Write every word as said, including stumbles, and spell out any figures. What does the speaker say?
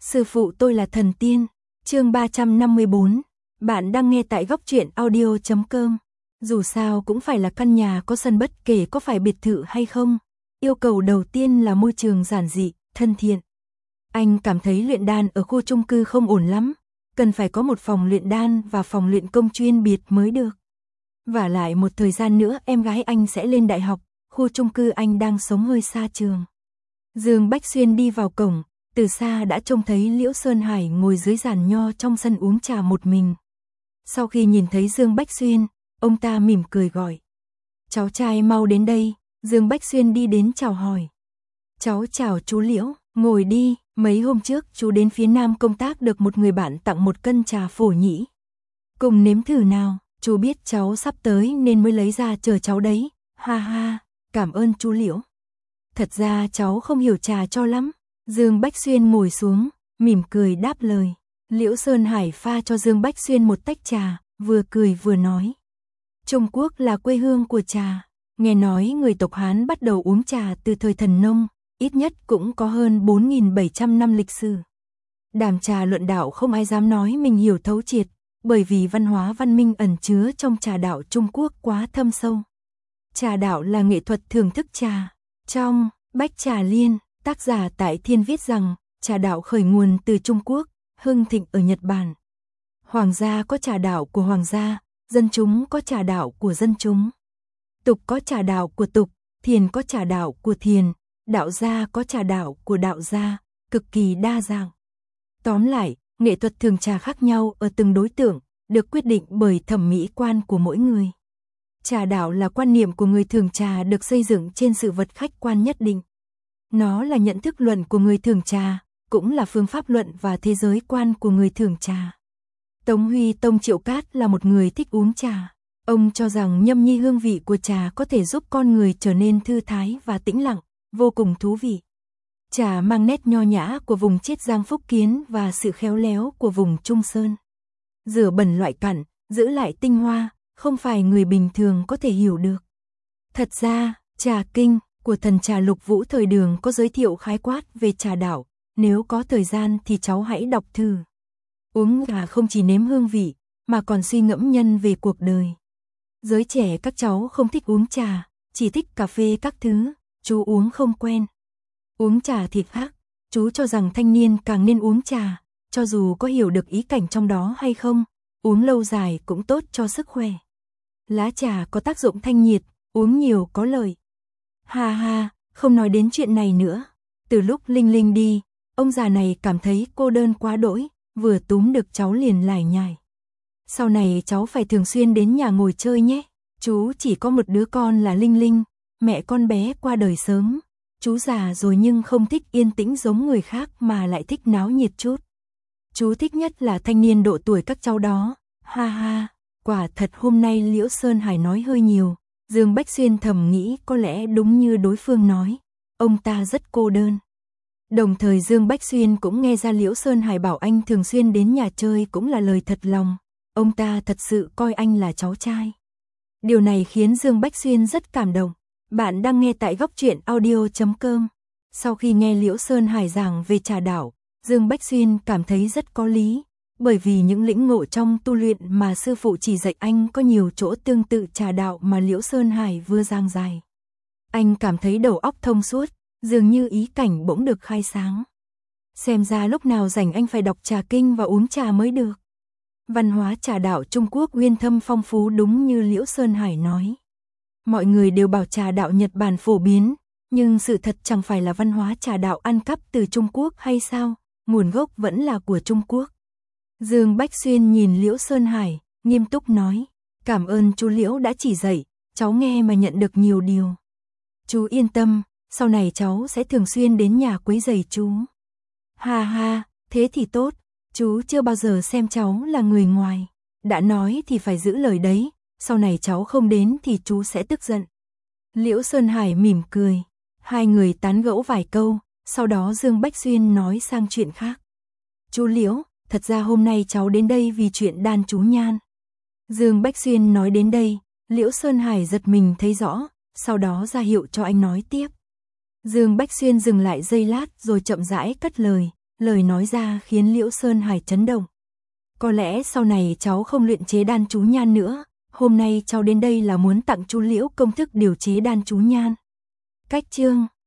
Sư phụ tôi là thần tiên. Chương ba trăm năm mươi bốn. Bạn đang nghe tại góc truyện audio chấm com. Dù sao cũng phải là căn nhà có sân bất kể có phải biệt thự hay không. Yêu cầu đầu tiên là môi trường giản dị, thân thiện. Anh cảm thấy luyện đan ở khu chung cư không ổn lắm. Cần phải có một phòng luyện đan và phòng luyện công chuyên biệt mới được. Vả lại một thời gian nữa em gái anh sẽ lên đại học. Khu chung cư anh đang sống hơi xa trường. Dương Bách Xuyên đi vào cổng. Từ xa đã trông thấy Liễu Sơn Hải ngồi dưới giàn nho trong sân uống trà một mình. Sau khi nhìn thấy Dương Bách Xuyên, ông ta mỉm cười gọi. Cháu trai mau đến đây. Dương Bách Xuyên đi đến chào hỏi. Cháu chào chú Liễu, ngồi đi. Mấy hôm trước chú đến phía Nam công tác được một người bạn tặng một cân trà phổ nhĩ. Cùng nếm thử nào, chú biết cháu sắp tới nên mới lấy ra chờ cháu đấy. Ha ha, cảm ơn chú Liễu. Thật ra cháu không hiểu trà cho lắm. Dương Bách Xuyên ngồi xuống, mỉm cười đáp lời. Liễu Sơn Hải pha cho Dương Bách Xuyên một tách trà, vừa cười vừa nói. Trung Quốc là quê hương của trà. Nghe nói người tộc Hán bắt đầu uống trà từ thời Thần Nông, ít nhất cũng có hơn bốn nghìn bảy trăm năm lịch sử. Đàm trà luận đạo không ai dám nói mình hiểu thấu triệt, bởi vì văn hóa văn minh ẩn chứa trong trà đạo Trung Quốc quá thâm sâu. Trà đạo là nghệ thuật thưởng thức trà. Trong Bách Trà Liên, tác giả Tại Thiên viết rằng, trà đạo khởi nguồn từ Trung Quốc, hưng thịnh ở Nhật Bản. Hoàng gia có trà đạo của hoàng gia, dân chúng có trà đạo của dân chúng. Tục có trà đạo của tục, thiền có trà đạo của thiền, đạo gia có trà đạo của đạo gia, cực kỳ đa dạng. Tóm lại, nghệ thuật thưởng trà khác nhau ở từng đối tượng, được quyết định bởi thẩm mỹ quan của mỗi người. Trà đạo là quan niệm của người thưởng trà được xây dựng trên sự vật khách quan nhất định. Nó là nhận thức luận của người thưởng trà, cũng là phương pháp luận và thế giới quan của người thưởng trà. Tống Huy Tông Triệu Cát là một người thích uống trà. Ông cho rằng nhâm nhi hương vị của trà có thể giúp con người trở nên thư thái và tĩnh lặng, vô cùng thú vị. Trà mang nét nho nhã của vùng Chiết Giang Phúc Kiến và sự khéo léo của vùng Trung Sơn. Rửa bẩn loại cặn, giữ lại tinh hoa, không phải người bình thường có thể hiểu được. Thật ra, Trà Kinh của thần trà Lục Vũ thời Đường có giới thiệu khái quát về trà đạo, nếu có thời gian thì cháu hãy đọc thử. Uống trà không chỉ nếm hương vị, mà còn suy ngẫm nhân về cuộc đời. Giới trẻ các cháu không thích uống trà, chỉ thích cà phê các thứ, chú uống không quen. Uống trà thì khác, chú cho rằng thanh niên càng nên uống trà, cho dù có hiểu được ý cảnh trong đó hay không, uống lâu dài cũng tốt cho sức khỏe. Lá trà có tác dụng thanh nhiệt, uống nhiều có lợi. Ha ha, không nói đến chuyện này nữa. Từ lúc Linh Linh đi, ông già này cảm thấy cô đơn quá đỗi, vừa túm được cháu liền lải nhải. Sau này cháu phải thường xuyên đến nhà ngồi chơi nhé. Chú chỉ có một đứa con là Linh Linh, mẹ con bé qua đời sớm. Chú già rồi nhưng không thích yên tĩnh giống người khác mà lại thích náo nhiệt chút. Chú thích nhất là thanh niên độ tuổi các cháu đó. Ha ha, quả thật hôm nay Liễu Sơn Hải nói hơi nhiều. Dương Bách Xuyên thầm nghĩ có lẽ đúng như đối phương nói, ông ta rất cô đơn. Đồng thời Dương Bách Xuyên cũng nghe ra Liễu Sơn Hải bảo anh thường xuyên đến nhà chơi cũng là lời thật lòng, ông ta thật sự coi anh là cháu trai. Điều này khiến Dương Bách Xuyên rất cảm động. Bạn đang nghe tại góc truyện audio chấm com. Sau khi nghe Liễu Sơn Hải giảng về trà đạo, Dương Bách Xuyên cảm thấy rất có lý, bởi vì những lĩnh ngộ trong tu luyện mà sư phụ chỉ dạy anh có nhiều chỗ tương tự trà đạo mà Liễu Sơn Hải vừa giảng giải. Anh cảm thấy đầu óc thông suốt, dường như ý cảnh bỗng được khai sáng. Xem ra lúc nào rảnh anh phải đọc trà kinh và uống trà mới được. Văn hóa trà đạo Trung Quốc uyên thâm phong phú đúng như Liễu Sơn Hải nói. Mọi người đều bảo trà đạo Nhật Bản phổ biến, nhưng sự thật chẳng phải là văn hóa trà đạo ăn cắp từ Trung Quốc hay sao, nguồn gốc vẫn là của Trung Quốc. Dương Bách Xuyên nhìn Liễu Sơn Hải, nghiêm túc nói, cảm ơn chú Liễu đã chỉ dạy, cháu nghe mà nhận được nhiều điều. Chú yên tâm, sau này cháu sẽ thường xuyên đến nhà quấy rầy chú. Ha ha, thế thì tốt, chú chưa bao giờ xem cháu là người ngoài, đã nói thì phải giữ lời đấy, sau này cháu không đến thì chú sẽ tức giận. Liễu Sơn Hải mỉm cười, hai người tán gẫu vài câu, sau đó Dương Bách Xuyên nói sang chuyện khác. Chú Liễu, thật ra hôm nay cháu đến đây vì chuyện đan chú nhan. Dương Bách Xuyên nói đến đây, Liễu Sơn Hải giật mình thấy rõ, sau đó ra hiệu cho anh nói tiếp. Dương Bách Xuyên dừng lại giây lát rồi chậm rãi cất lời, Lời nói ra khiến Liễu Sơn Hải chấn động. Có lẽ sau này cháu không luyện chế đan chú nhan nữa, hôm nay cháu đến đây là muốn tặng chú Liễu công thức điều chế đan chú nhan. Cách chương